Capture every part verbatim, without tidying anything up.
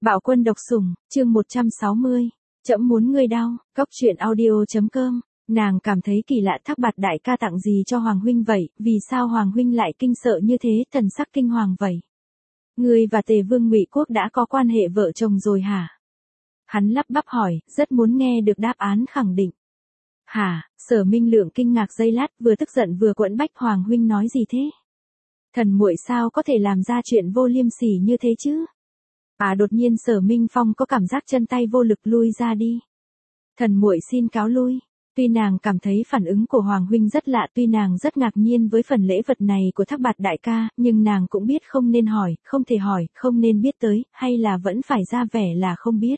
Bạo quân độc sủng, chương một trăm sáu mươi. Trẫm muốn ngươi đau, Cốc truyện audio.com. Nàng cảm thấy kỳ lạ, Thác Bạt đại ca tặng gì cho Hoàng huynh vậy, vì sao Hoàng huynh lại kinh sợ như thế, thần sắc kinh hoàng vậy. Ngươi và Tề Vương Ngụy Quốc đã có quan hệ vợ chồng rồi hả? Hắn lắp bắp hỏi, rất muốn nghe được đáp án khẳng định. Hả? Sở Minh Lượng kinh ngạc giây lát, vừa tức giận vừa quẫn bách. Hoàng huynh nói gì thế? Thần muội sao có thể làm ra chuyện vô liêm sỉ như thế chứ? À, đột nhiên Sở Minh Phong có cảm giác chân tay vô lực, lui ra đi. Thần muội xin cáo lui. Tuy nàng cảm thấy phản ứng của Hoàng huynh rất lạ, tuy nàng rất ngạc nhiên với phần lễ vật này của Thác Bạt đại ca, nhưng nàng cũng biết không nên hỏi, không thể hỏi, không nên biết tới, hay là vẫn phải ra vẻ là không biết.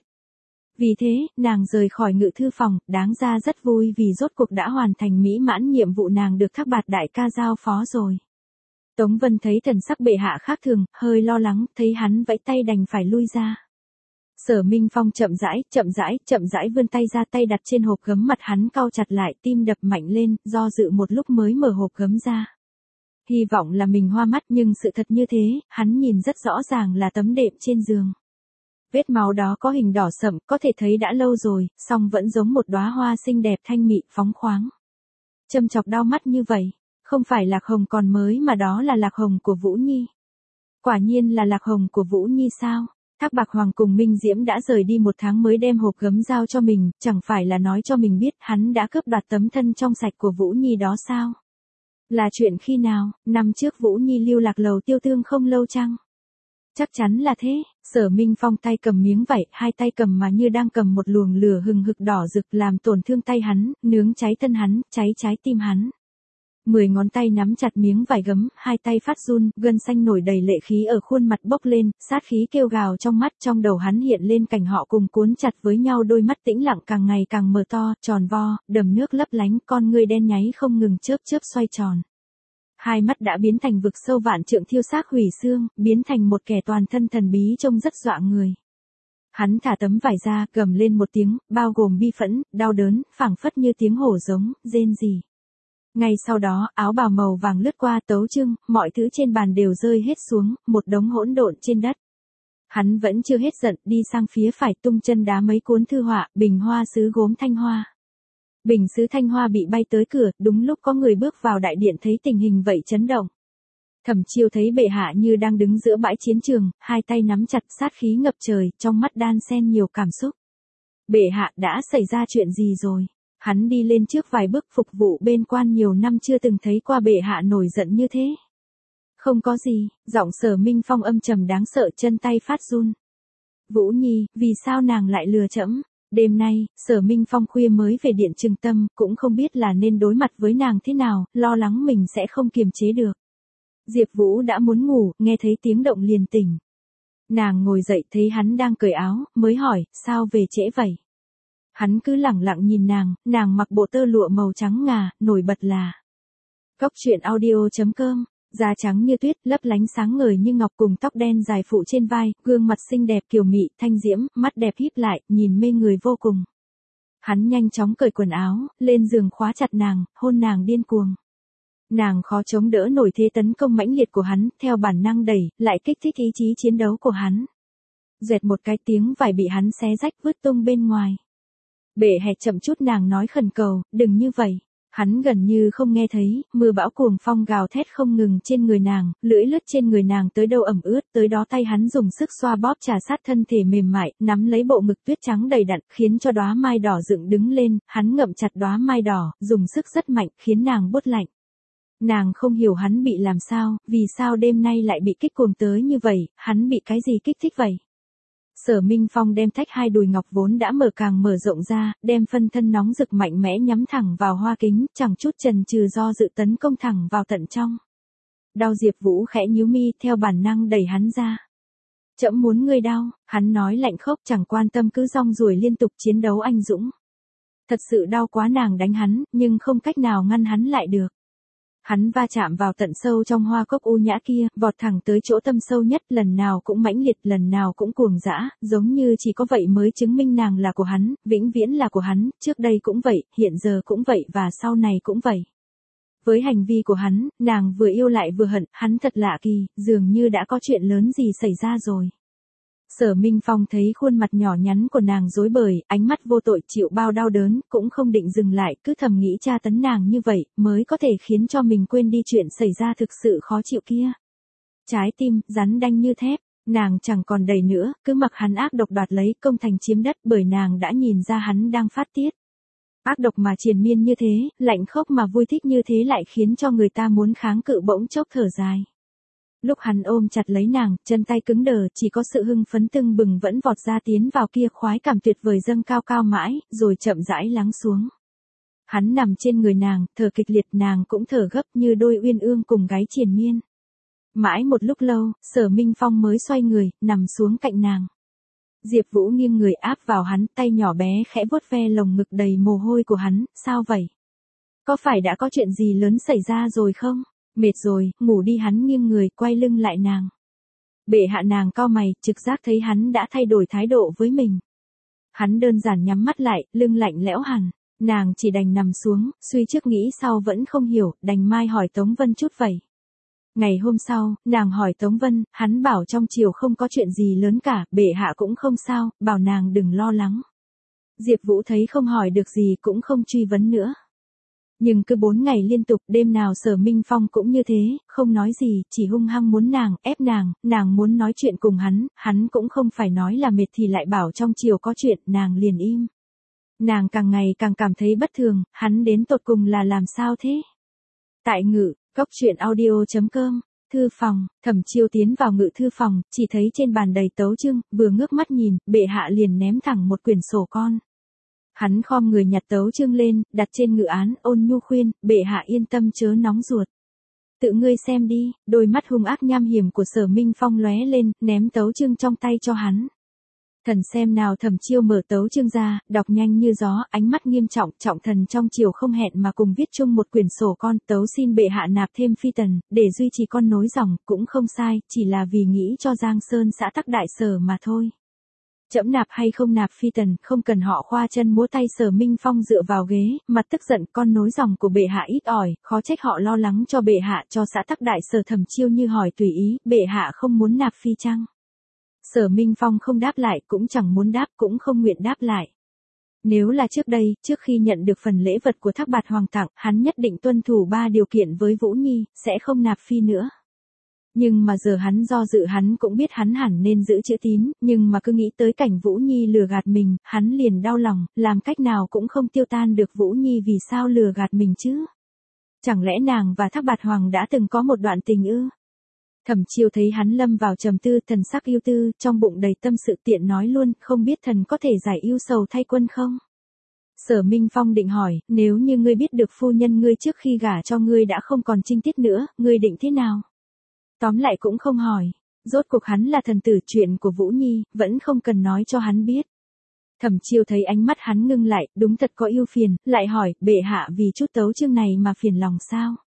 Vì thế, nàng rời khỏi ngự thư phòng, đáng ra rất vui vì rốt cuộc đã hoàn thành mỹ mãn nhiệm vụ nàng được Thác Bạt đại ca giao phó rồi. Tống Vân thấy thần sắc bệ hạ khác thường, hơi lo lắng, thấy hắn vẫy tay đành phải lui ra. Sở Minh Phong chậm rãi, chậm rãi, chậm rãi vươn tay ra, tay đặt trên hộp gấm, mặt hắn cau chặt lại, tim đập mạnh lên, do dự một lúc mới mở hộp gấm ra. Hy vọng là mình hoa mắt, nhưng sự thật như thế, hắn nhìn rất rõ ràng là tấm đệm trên giường. Vết máu đó có hình đỏ sậm, có thể thấy đã lâu rồi, song vẫn giống một đóa hoa xinh đẹp thanh mị, phóng khoáng. Châm chọc đau mắt như vậy, không phải lạc hồng còn mới mà đó là lạc hồng của Vũ Nhi. Quả nhiên là lạc hồng của Vũ Nhi sao? Thác Bạc Hoàng cùng Minh Diễm đã rời đi một tháng mới đem hộp gấm giao cho mình, chẳng phải là nói cho mình biết hắn đã cướp đoạt tấm thân trong sạch của Vũ Nhi đó sao? Là chuyện khi nào? Năm trước Vũ Nhi lưu lạc lầu tiêu tương không lâu chăng? Chắc chắn là thế. Sở Minh Phong tay cầm miếng vải, hai tay cầm mà như đang cầm một luồng lửa hừng hực đỏ rực, làm tổn thương tay hắn, nướng cháy thân hắn, cháy trái tim hắn. Mười ngón tay nắm chặt miếng vải gấm, hai tay phát run, gân xanh nổi đầy lệ khí ở khuôn mặt bốc lên, sát khí kêu gào trong mắt, trong đầu hắn hiện lên cảnh họ cùng cuốn chặt với nhau, đôi mắt tĩnh lặng càng ngày càng mở to, tròn vo, đầm nước lấp lánh, con ngươi đen nháy không ngừng chớp chớp xoay tròn. Hai mắt đã biến thành vực sâu vạn trượng thiêu xác hủy xương, biến thành một kẻ toàn thân thần bí trông rất dọa người. Hắn thả tấm vải ra, gầm lên một tiếng, bao gồm bi phẫn, đau đớn, phảng phất như tiếng hổ giống, rên rỉ. Ngay sau đó, áo bào màu vàng lướt qua, tấu chương, mọi thứ trên bàn đều rơi hết xuống, một đống hỗn độn trên đất. Hắn vẫn chưa hết giận, đi sang phía phải, tung chân đá mấy cuốn thư họa, bình hoa sứ gốm thanh hoa. Bình sứ thanh hoa bị bay tới cửa, đúng lúc có người bước vào đại điện, thấy tình hình vậy chấn động. Thẩm Chiêu thấy bệ hạ như đang đứng giữa bãi chiến trường, hai tay nắm chặt, sát khí ngập trời, trong mắt đan xen nhiều cảm xúc. Bệ hạ, đã xảy ra chuyện gì rồi? Hắn đi lên trước vài bước, phục vụ bên quan nhiều năm chưa từng thấy qua bệ hạ nổi giận như thế. Không có gì, giọng Sở Minh Phong âm trầm đáng sợ, chân tay phát run. Vũ Nhi, vì sao nàng lại lừa trẫm? Đêm nay, Sở Minh Phong khuya mới về điện Trừng Tâm, cũng không biết là nên đối mặt với nàng thế nào, lo lắng mình sẽ không kiềm chế được. Diệp Vũ đã muốn ngủ, nghe thấy tiếng động liền tỉnh. Nàng ngồi dậy thấy hắn đang cởi áo, mới hỏi, sao về trễ vậy? Hắn cứ lẳng lặng nhìn nàng, nàng mặc bộ tơ lụa màu trắng ngà, nổi bật là Cốc truyện audio.com, da trắng như tuyết, lấp lánh sáng ngời như ngọc, cùng tóc đen dài phụ trên vai, gương mặt xinh đẹp kiều mị, thanh diễm, mắt đẹp híp lại, nhìn mê người vô cùng. Hắn nhanh chóng cởi quần áo, lên giường khóa chặt nàng, hôn nàng điên cuồng. Nàng khó chống đỡ nổi thế tấn công mãnh liệt của hắn, theo bản năng đẩy, lại kích thích ý chí chiến đấu của hắn. Duệt một cái, tiếng vải bị hắn xé rách vứt tung bên ngoài. Bệ hạ chậm chút, nàng nói khẩn cầu, đừng như vậy. Hắn gần như không nghe thấy, mưa bão cuồng phong gào thét không ngừng trên người nàng, lưỡi lướt trên người nàng tới đâu ẩm ướt, tới đó tay hắn dùng sức xoa bóp trà sát thân thể mềm mại, nắm lấy bộ ngực tuyết trắng đầy đặn, khiến cho đóa mai đỏ dựng đứng lên, hắn ngậm chặt đóa mai đỏ, dùng sức rất mạnh, khiến nàng buốt lạnh. Nàng không hiểu hắn bị làm sao, vì sao đêm nay lại bị kích cuồng tới như vậy, hắn bị cái gì kích thích vậy? Sở Minh Phong đem thách hai đùi ngọc vốn đã mở càng mở rộng ra, đem phân thân nóng rực mạnh mẽ nhắm thẳng vào hoa kính, chẳng chút chần chừ do dự tấn công thẳng vào tận trong. Đau. Diệp Vũ khẽ nhíu mi, theo bản năng đẩy hắn ra. Trẫm muốn ngươi đau, hắn nói lạnh khốc, chẳng quan tâm, cứ rong ruổi liên tục, chiến đấu anh dũng. Thật sự đau quá, nàng đánh hắn, nhưng không cách nào ngăn hắn lại được. Hắn va chạm vào tận sâu trong hoa cốc u nhã kia, vọt thẳng tới chỗ tâm sâu nhất, lần nào cũng mãnh liệt, lần nào cũng cuồng dã, giống như chỉ có vậy mới chứng minh nàng là của hắn, vĩnh viễn là của hắn, trước đây cũng vậy, hiện giờ cũng vậy và sau này cũng vậy. Với hành vi của hắn, nàng vừa yêu lại vừa hận, hắn thật lạ kỳ, dường như đã có chuyện lớn gì xảy ra rồi. Sở Minh Phong thấy khuôn mặt nhỏ nhắn của nàng rối bời, ánh mắt vô tội chịu bao đau đớn, cũng không định dừng lại, cứ thầm nghĩ tra tấn nàng như vậy, mới có thể khiến cho mình quên đi chuyện xảy ra thực sự khó chịu kia. Trái tim, rắn đanh như thép, nàng chẳng còn đầy nữa, cứ mặc hắn ác độc đoạt lấy công thành chiếm đất bởi nàng đã nhìn ra hắn đang phát tiết. Ác độc mà triền miên như thế, lạnh khốc mà vui thích như thế lại khiến cho người ta muốn kháng cự bỗng chốc thở dài. Lúc hắn ôm chặt lấy nàng, chân tay cứng đờ, chỉ có sự hưng phấn tưng bừng vẫn vọt ra tiến vào kia khoái cảm tuyệt vời dâng cao cao mãi, rồi chậm rãi lắng xuống. Hắn nằm trên người nàng, thở kịch liệt, nàng cũng thở gấp như đôi uyên ương cùng gáy triền miên. Mãi một lúc lâu, Sở Minh Phong mới xoay người, nằm xuống cạnh nàng. Diệp Vũ nghiêng người áp vào hắn, tay nhỏ bé khẽ vuốt ve lồng ngực đầy mồ hôi của hắn, sao vậy? Có phải đã có chuyện gì lớn xảy ra rồi không? Mệt rồi, ngủ đi, hắn nghiêng người, quay lưng lại nàng. Bệ hạ, nàng cau mày, trực giác thấy hắn đã thay đổi thái độ với mình. Hắn đơn giản nhắm mắt lại, lưng lạnh lẽo hẳn. Nàng chỉ đành nằm xuống, suy trước nghĩ sau vẫn không hiểu, đành mai hỏi Tống Vân chút vậy. Ngày hôm sau, nàng hỏi Tống Vân, hắn bảo trong triều không có chuyện gì lớn cả, bệ hạ cũng không sao, bảo nàng đừng lo lắng. Diệp Vũ thấy không hỏi được gì cũng không truy vấn nữa. Nhưng cứ bốn ngày liên tục, đêm nào Sở Minh Phong cũng như thế, không nói gì, chỉ hung hăng muốn nàng, ép nàng, nàng muốn nói chuyện cùng hắn, hắn cũng không phải nói là mệt thì lại bảo trong triều có chuyện, nàng liền im. Nàng càng ngày càng cảm thấy bất thường, hắn đến tột cùng là làm sao thế? Tại Ngự, Cốc truyện audio chấm com, thư phòng, Thẩm Chiêu tiến vào ngự thư phòng, chỉ thấy trên bàn đầy tấu chương, vừa ngước mắt nhìn, bệ hạ liền ném thẳng một quyển sổ con. Hắn khom người nhặt tấu chương lên, đặt trên ngự án, ôn nhu khuyên, bệ hạ yên tâm chớ nóng ruột. Tự ngươi xem đi, đôi mắt hung ác nham hiểm của Sở Minh Phong lóe lên, ném tấu chương trong tay cho hắn. Thần xem nào. Thẩm Chiêu mở tấu chương ra, đọc nhanh như gió, ánh mắt nghiêm trọng, trọng thần trong triều không hẹn mà cùng viết chung một quyển sổ con, tấu xin bệ hạ nạp thêm phi tần, để duy trì con nối dòng, cũng không sai, chỉ là vì nghĩ cho Giang Sơn xã tắc đại sở mà thôi. Trẫm nạp hay không nạp phi tần, không cần họ khoa chân múa tay. Sở Minh Phong dựa vào ghế, mặt tức giận, con nối dòng của bệ hạ ít ỏi, khó trách họ lo lắng cho bệ hạ, cho xã tắc đại sở. Thẩm Chiêu như hỏi tùy ý, bệ hạ không muốn nạp phi chăng? Sở Minh Phong không đáp lại, cũng chẳng muốn đáp, cũng không nguyện đáp lại. Nếu là trước đây, trước khi nhận được phần lễ vật của Thác Bạt Hoàng tặng, hắn nhất định tuân thủ ba điều kiện với Vũ Nhi, sẽ không nạp phi nữa. Nhưng mà giờ hắn do dự, hắn cũng biết hắn hẳn nên giữ chữ tín, nhưng mà cứ nghĩ tới cảnh Vũ Nhi lừa gạt mình, hắn liền đau lòng, làm cách nào cũng không tiêu tan được Vũ Nhi vì sao lừa gạt mình chứ? Chẳng lẽ nàng và Thác Bạt Hoàng đã từng có một đoạn tình ư? Thẩm Chiêu thấy hắn lâm vào trầm tư, thần sắc ưu tư, trong bụng đầy tâm sự, tiện nói luôn, không biết thần có thể giải ưu sầu thay quân không? Sở Minh Phong định hỏi, nếu như ngươi biết được phu nhân ngươi trước khi gả cho ngươi đã không còn trinh tiết nữa, ngươi định thế nào? Tóm lại cũng không hỏi, rốt cuộc hắn là thần tử, chuyện của Vũ Nhi, vẫn không cần nói cho hắn biết. Thẩm Chiêu thấy ánh mắt hắn ngưng lại, đúng thật có ưu phiền, lại hỏi, bệ hạ vì chút tấu chương này mà phiền lòng sao?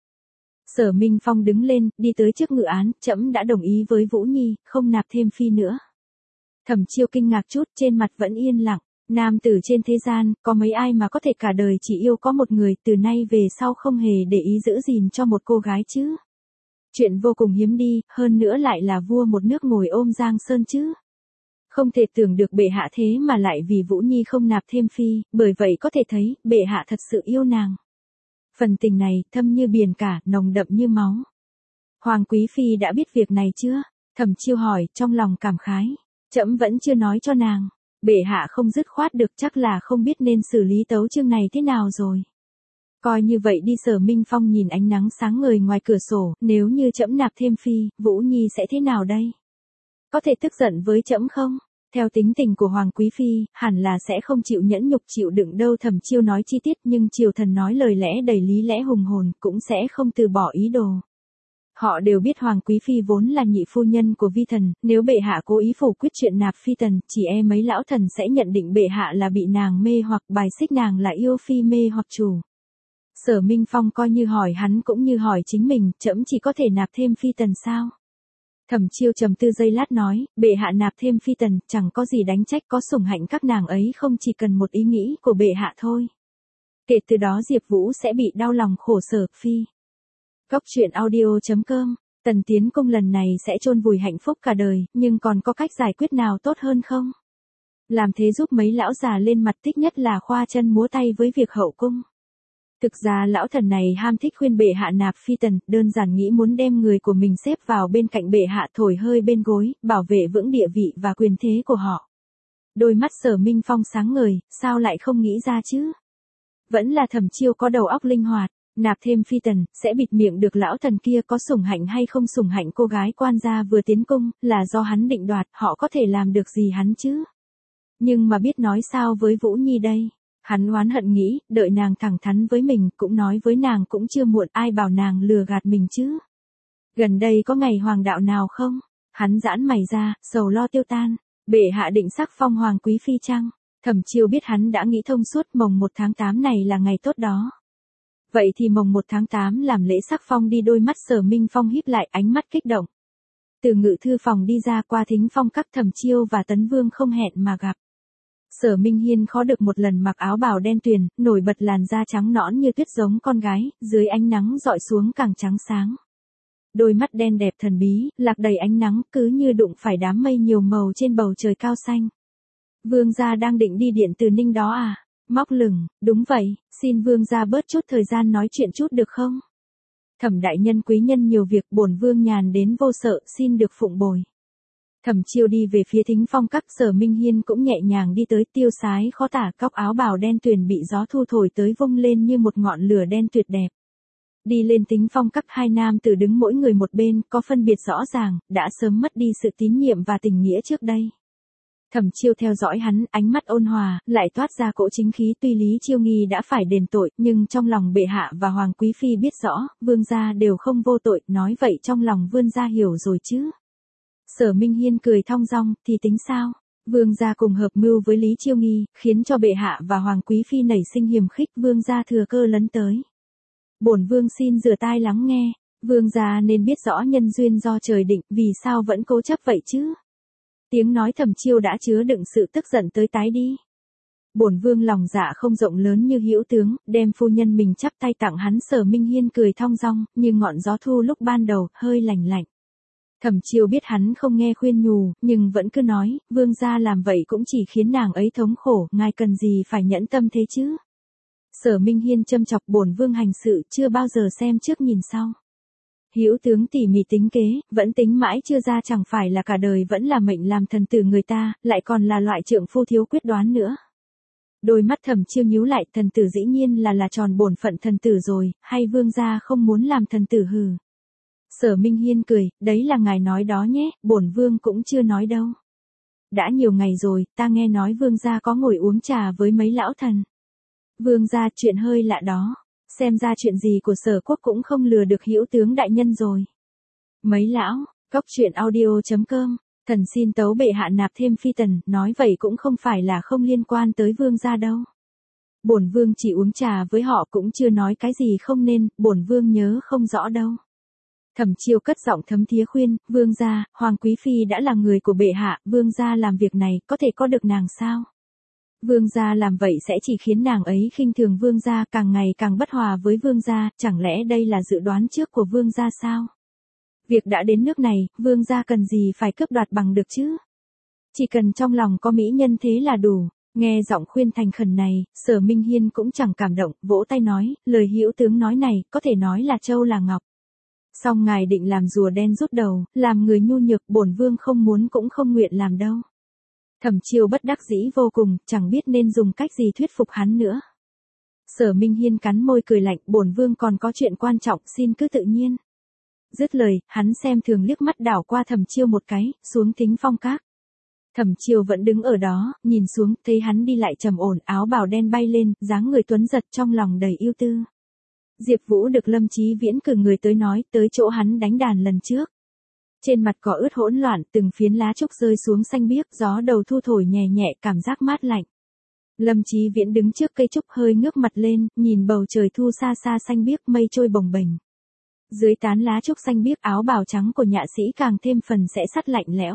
Sở Minh Phong đứng lên, đi tới trước ngự án, trẫm đã đồng ý với Vũ Nhi, không nạp thêm phi nữa. Thẩm Chiêu kinh ngạc chút, trên mặt vẫn yên lặng. Nam tử trên thế gian, có mấy ai mà có thể cả đời chỉ yêu có một người, từ nay về sau không hề để ý giữ gìn cho một cô gái chứ? Chuyện vô cùng hiếm đi, hơn nữa lại là vua một nước ngồi ôm Giang Sơn chứ. Không thể tưởng được bệ hạ thế mà lại vì Vũ Nhi không nạp thêm phi, bởi vậy có thể thấy, bệ hạ thật sự yêu nàng. Phần tình này, thâm như biển cả, nồng đậm như máu. Hoàng Quý Phi đã biết việc này chưa? Thẩm Chiêu hỏi, trong lòng cảm khái. Trẫm vẫn chưa nói cho nàng. Bệ hạ không dứt khoát được, chắc là không biết nên xử lý tấu chương này thế nào rồi. Coi như vậy đi. Sở Minh Phong nhìn ánh nắng sáng ngời ngoài cửa sổ, nếu như trẫm nạp thêm phi, Vũ Nhi sẽ thế nào đây? Có thể tức giận với trẫm không? Theo tính tình của Hoàng Quý Phi, hẳn là sẽ không chịu nhẫn nhục chịu đựng đâu. Thẩm Chiêu nói chi tiết, nhưng triều thần nói lời lẽ đầy lý lẽ hùng hồn, cũng sẽ không từ bỏ ý đồ. Họ đều biết Hoàng Quý Phi vốn là nhị phu nhân của vi thần, nếu bệ hạ cố ý phủ quyết chuyện nạp phi tần, chỉ e mấy lão thần sẽ nhận định bệ hạ là bị nàng mê hoặc, bài xích nàng là yêu phi mê hoặc chủ. Sở Minh Phong coi như hỏi hắn cũng như hỏi chính mình, trẫm chỉ có thể nạp thêm phi tần sao? Thẩm Chiêu trầm tư giây lát nói, bệ hạ nạp thêm phi tần, chẳng có gì đánh trách, có sủng hạnh các nàng ấy không, chỉ cần một ý nghĩ của bệ hạ thôi. Kể từ đó Diệp Vũ sẽ bị đau lòng khổ sở. Phi. Cốc truyện audio chấm com Tần tiến công lần này sẽ chôn vùi hạnh phúc cả đời, nhưng còn có cách giải quyết nào tốt hơn không? Làm thế giúp mấy lão già lên mặt, thích nhất là khoa chân múa tay với việc hậu cung. Thực ra lão thần này ham thích khuyên bệ hạ nạp phi tần, đơn giản nghĩ muốn đem người của mình xếp vào bên cạnh bệ hạ thổi hơi bên gối, bảo vệ vững địa vị và quyền thế của họ. Đôi mắt Sở Minh Phong sáng ngời, sao lại không nghĩ ra chứ? Vẫn là Thẩm Chiêu có đầu óc linh hoạt, nạp thêm phi tần, sẽ bịt miệng được lão thần kia có sủng hạnh hay không sủng hạnh cô gái quan gia vừa tiến cung, là do hắn định đoạt, họ có thể làm được gì hắn chứ? Nhưng mà biết nói sao với Vũ Nhi đây? Hắn oán hận nghĩ, đợi nàng thẳng thắn với mình, cũng nói với nàng cũng chưa muộn, ai bảo nàng lừa gạt mình chứ? Gần đây có ngày hoàng đạo nào không? Hắn giãn mày ra, sầu lo tiêu tan. Bệ hạ định sắc phong hoàng quý phi chăng? Thẩm Chiêu biết hắn đã nghĩ thông suốt, mồng một tháng tám này là ngày tốt đó. Vậy thì mồng một tháng tám làm lễ sắc phong đi. Đôi mắt Sở Minh Phong híp lại, ánh mắt kích động. Từ ngự thư phòng đi ra qua thính phong các, Thẩm Chiêu và Tấn Vương không hẹn mà gặp. Sở Minh Hiên khó được một lần mặc áo bào đen tuyền, nổi bật làn da trắng nõn như tuyết giống con gái, dưới ánh nắng dọi xuống càng trắng sáng. Đôi mắt đen đẹp thần bí, lạc đầy ánh nắng, cứ như đụng phải đám mây nhiều màu trên bầu trời cao xanh. Vương gia đang định đi Điện Từ Ninh đó à? Móc lửng, đúng vậy, xin vương gia bớt chút thời gian nói chuyện chút được không? Thẩm đại nhân quý nhân nhiều việc, bổn vương nhàn đến vô sợ, xin được phụng bồi. Thẩm Chiêu đi về phía thính phong các, Sở Minh Hiên cũng nhẹ nhàng đi tới, tiêu sái khó tả, cóc áo bào đen tuyền bị gió thu thổi tới vung lên như một ngọn lửa đen tuyệt đẹp. Đi lên thính phong các, hai nam tử đứng mỗi người một bên, có phân biệt rõ ràng, đã sớm mất đi sự tín nhiệm và tình nghĩa trước đây. Thẩm Chiêu theo dõi hắn, ánh mắt ôn hòa, lại toát ra cỗ chính khí, tuy Lý Chiêu Nghi đã phải đền tội, nhưng trong lòng bệ hạ và hoàng quý phi biết rõ, vương gia đều không vô tội, nói vậy trong lòng vương gia hiểu rồi chứ. Sở Minh Hiên cười thong dong, thì tính sao? Vương gia cùng hợp mưu với Lý Chiêu Nghi, khiến cho bệ hạ và hoàng quý phi nảy sinh hiềm khích, vương gia thừa cơ lấn tới. Bổn vương xin rửa tai lắng nghe, vương gia nên biết rõ nhân duyên do trời định, vì sao vẫn cố chấp vậy chứ? Tiếng nói Thẩm Chiêu đã chứa đựng sự tức giận tới tái đi. Bổn vương lòng dạ không rộng lớn như hữu tướng, đem phu nhân mình chắp tay tặng hắn. Sở Minh Hiên cười thong dong, như ngọn gió thu lúc ban đầu, hơi lành lạnh. Thẩm Chiêu biết hắn không nghe khuyên nhủ, nhưng vẫn cứ nói, vương gia làm vậy cũng chỉ khiến nàng ấy thống khổ, ngài cần gì phải nhẫn tâm thế chứ? Sở Minh Hiên châm chọc, bổn vương hành sự chưa bao giờ xem trước nhìn sau. Hữu tướng tỉ mỉ tính kế, vẫn tính mãi chưa ra, chẳng phải là cả đời vẫn là mệnh làm thần tử người ta, lại còn là loại trượng phu thiếu quyết đoán nữa. Đôi mắt Thẩm Chiêu nhíu lại, thần tử dĩ nhiên là là tròn bổn phận thần tử rồi, hay vương gia không muốn làm thần tử hừ? Sở Minh Hiên cười, đấy là ngài nói đó nhé, bổn vương cũng chưa nói đâu. Đã nhiều ngày rồi, ta nghe nói vương gia có ngồi uống trà với mấy lão thần. Vương gia, chuyện hơi lạ đó. Xem ra chuyện gì của Sở quốc cũng không lừa được hữu tướng đại nhân rồi. Mấy lão, cóc truyện audio chấm com, thần xin tấu bệ hạ nạp thêm phi tần, nói vậy cũng không phải là không liên quan tới vương gia đâu. Bổn vương chỉ uống trà với họ, cũng chưa nói cái gì không nên, bổn vương nhớ không rõ đâu. Thẩm Chiêu cất giọng thấm thía khuyên, vương gia, hoàng quý phi đã là người của bệ hạ, vương gia làm việc này, có thể có được nàng sao? Vương gia làm vậy sẽ chỉ khiến nàng ấy khinh thường vương gia, càng ngày càng bất hòa với vương gia, chẳng lẽ đây là dự đoán trước của vương gia sao? Việc đã đến nước này, vương gia cần gì phải cướp đoạt bằng được chứ? Chỉ cần trong lòng có mỹ nhân thế là đủ. Nghe giọng khuyên thành khẩn này, Sở Minh Hiên cũng chẳng cảm động, vỗ tay nói, lời hữu tướng nói này, có thể nói là châu là ngọc. Song ngài định làm rùa đen rút đầu, làm người nhu nhược, bổn vương không muốn cũng không nguyện làm đâu. Thẩm Chiêu bất đắc dĩ vô cùng, chẳng biết nên dùng cách gì thuyết phục hắn nữa. Sở Minh Hiên cắn môi cười lạnh, bổn vương còn có chuyện quan trọng, xin cứ tự nhiên. Dứt lời, hắn xem thường liếc mắt đảo qua Thẩm Chiêu một cái, xuống thính phong các. Thẩm Chiêu vẫn đứng ở đó, nhìn xuống, thấy hắn đi lại trầm ổn, áo bào đen bay lên, dáng người tuấn giật, trong lòng đầy ưu tư. Diệp Vũ được Lâm Chí Viễn cử người tới nói, tới chỗ hắn đánh đàn lần trước. Trên mặt cỏ ướt hỗn loạn, từng phiến lá trúc rơi xuống xanh biếc, gió đầu thu thổi nhẹ nhẹ, cảm giác mát lạnh. Lâm Chí Viễn đứng trước cây trúc hơi ngước mặt lên, nhìn bầu trời thu xa xa xanh biếc, mây trôi bồng bềnh. Dưới tán lá trúc xanh biếc, áo bào trắng của nhạ sĩ càng thêm phần sẽ sắt lạnh lẽo.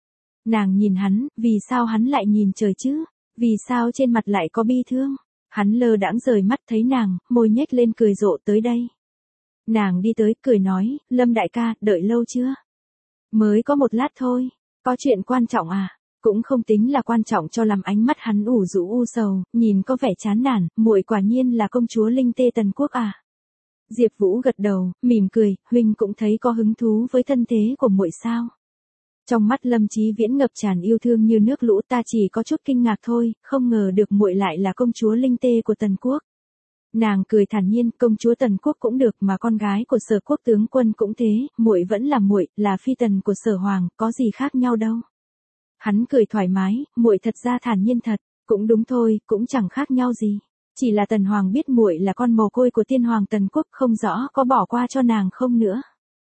Nàng nhìn hắn, vì sao hắn lại nhìn trời chứ? Vì sao trên mặt lại có bi thương? Hắn lơ đãng rời mắt thấy nàng, môi nhếch lên cười rộ, tới đây. Nàng đi tới, cười nói, Lâm đại ca, đợi lâu chưa? Mới có một lát thôi, có chuyện quan trọng à? Cũng không tính là quan trọng cho lắm, ánh mắt hắn ủ rũ u sầu, nhìn có vẻ chán nản, muội quả nhiên là công chúa Linh Tê Tần Quốc à? Diệp Vũ gật đầu, mỉm cười, huynh cũng thấy có hứng thú với thân thế của muội sao? Trong mắt Lâm Chí Viễn ngập tràn yêu thương như nước lũ, ta chỉ có chút kinh ngạc thôi, không ngờ được muội lại là công chúa Linh Tê của Tần Quốc. Nàng cười thản nhiên, công chúa Tần Quốc cũng được mà con gái của Sở Quốc tướng quân cũng thế, muội vẫn là muội, là phi tần của Sở Hoàng, có gì khác nhau đâu. Hắn cười thoải mái, muội thật ra thản nhiên thật, cũng đúng thôi, cũng chẳng khác nhau gì. Chỉ là Tần Hoàng biết muội là con mồ côi của tiên hoàng Tần Quốc, không rõ có bỏ qua cho nàng không nữa.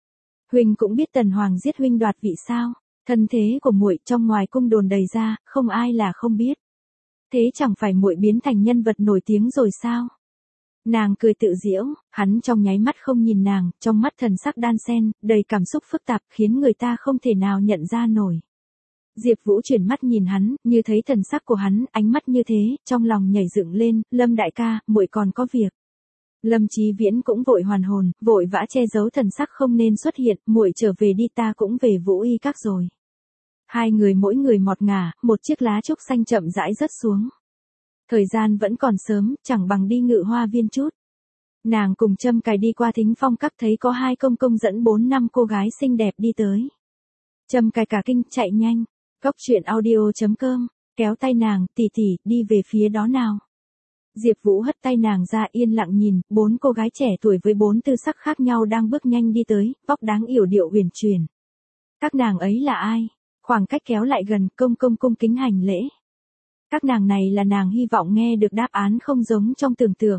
Huynh cũng biết Tần Hoàng giết huynh đoạt vị sao? Thân thế của muội trong ngoài cung đồn đầy ra, không ai là không biết. Thế chẳng phải muội biến thành nhân vật nổi tiếng rồi sao? Nàng cười tự giễu, hắn trong nháy mắt không nhìn nàng, trong mắt thần sắc đan xen, đầy cảm xúc phức tạp, khiến người ta không thể nào nhận ra nổi. Diệp Vũ chuyển mắt nhìn hắn, như thấy thần sắc của hắn, ánh mắt như thế, trong lòng nhảy dựng lên, Lâm đại ca, muội còn có việc. Lâm Chí Viễn cũng vội hoàn hồn, vội vã che giấu thần sắc không nên xuất hiện, muội trở về đi, ta cũng về Vũ Y Các rồi. Hai người mỗi người một ngả, một chiếc lá trúc xanh chậm rãi rớt xuống. Thời gian vẫn còn sớm, chẳng bằng đi Ngự Hoa Viên chút. Nàng cùng Trâm Cài đi qua Thính Phong Các, thấy có hai công công dẫn bốn năm cô gái xinh đẹp đi tới. Trâm Cài cả kinh, chạy nhanh. Góc truyện audio chấm com, kéo tay nàng, tỷ tỷ, đi về phía đó nào. Diệp Vũ hất tay nàng ra, yên lặng nhìn, bốn cô gái trẻ tuổi với bốn tư sắc khác nhau đang bước nhanh đi tới, vóc đáng yểu điệu uyển chuyển. Các nàng ấy là ai? Khoảng cách kéo lại gần, công công cung kính hành lễ. Các nàng này là nàng hy vọng nghe được đáp án không giống trong tưởng tượng.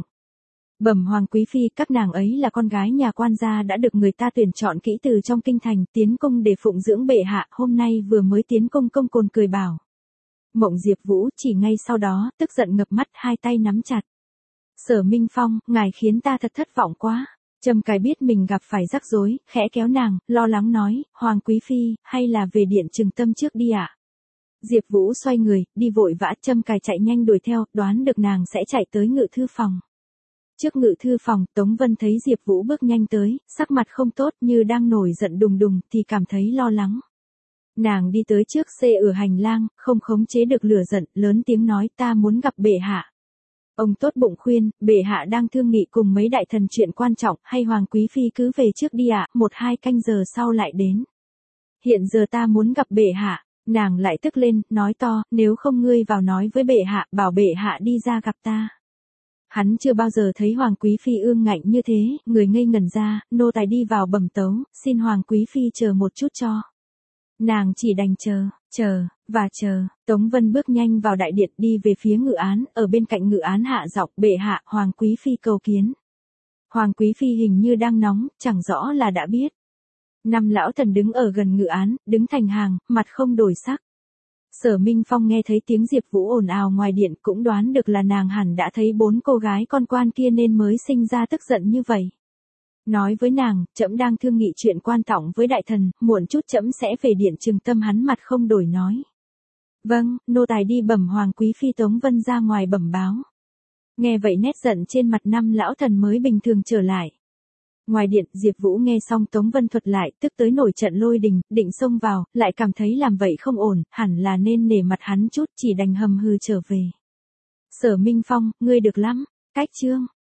Bẩm hoàng quý phi, các nàng ấy là con gái nhà quan gia đã được người ta tuyển chọn kỹ từ trong kinh thành, tiến cung để phụng dưỡng bệ hạ, hôm nay vừa mới tiến cung. Công côn cười bảo. Mộng Diệp Vũ chỉ ngay sau đó, tức giận ngập mắt, hai tay nắm chặt. Sở Minh Phong, ngài khiến ta thật thất vọng quá. Trâm Cài biết mình gặp phải rắc rối, khẽ kéo nàng, lo lắng nói, hoàng quý phi, hay là về điện Trừng Tâm trước đi ạ. À? Diệp Vũ xoay người, đi vội vã, Trâm Cài chạy nhanh đuổi theo, đoán được nàng sẽ chạy tới ngự thư phòng. Trước ngự thư phòng, Tống Vân thấy Diệp Vũ bước nhanh tới, sắc mặt không tốt như đang nổi giận đùng đùng, thì cảm thấy lo lắng. Nàng đi tới trước xe ở hành lang, không khống chế được lửa giận, lớn tiếng nói, ta muốn gặp bệ hạ. Ông tốt bụng khuyên, bệ hạ đang thương nghị cùng mấy đại thần chuyện quan trọng, hay hoàng quý phi cứ về trước đi ạ, à, một hai canh giờ sau lại đến. Hiện giờ ta muốn gặp bệ hạ, nàng lại tức lên, nói to, nếu không ngươi vào nói với bệ hạ, bảo bệ hạ đi ra gặp ta. Hắn chưa bao giờ thấy hoàng quý phi ương ngạnh như thế, người ngây ngẩn ra, nô tài đi vào bẩm tấu, xin hoàng quý phi chờ một chút cho. Nàng chỉ đành chờ, chờ, và chờ. Tống Vân bước nhanh vào đại điện, đi về phía ngự án, ở bên cạnh ngự án hạ giọng, bệ hạ, hoàng quý phi cầu kiến. Hoàng quý phi hình như đang nóng, chẳng rõ là đã biết. Năm lão thần đứng ở gần ngự án, đứng thành hàng, mặt không đổi sắc. Sở Minh Phong nghe thấy tiếng Diệp Vũ ồn ào ngoài điện, cũng đoán được là nàng hẳn đã thấy bốn cô gái con quan kia nên mới sinh ra tức giận như vậy. Nói với nàng, trẫm đang thương nghị chuyện quan trọng với đại thần, muộn chút trẫm sẽ về điện Trừng Tâm. Hắn mặt không đổi nói. Vâng, nô tài đi bẩm hoàng quý phi. Tống Vân ra ngoài bẩm báo. Nghe vậy nét giận trên mặt năm lão thần mới bình thường trở lại. Ngoài điện, Diệp Vũ nghe xong Tống Vân thuật lại, tức tới nổi trận lôi đình, định xông vào, lại cảm thấy làm vậy không ổn, hẳn là nên nể mặt hắn chút, chỉ đành hầm hừ trở về. Sở Minh Phong, ngươi được lắm, cách chương.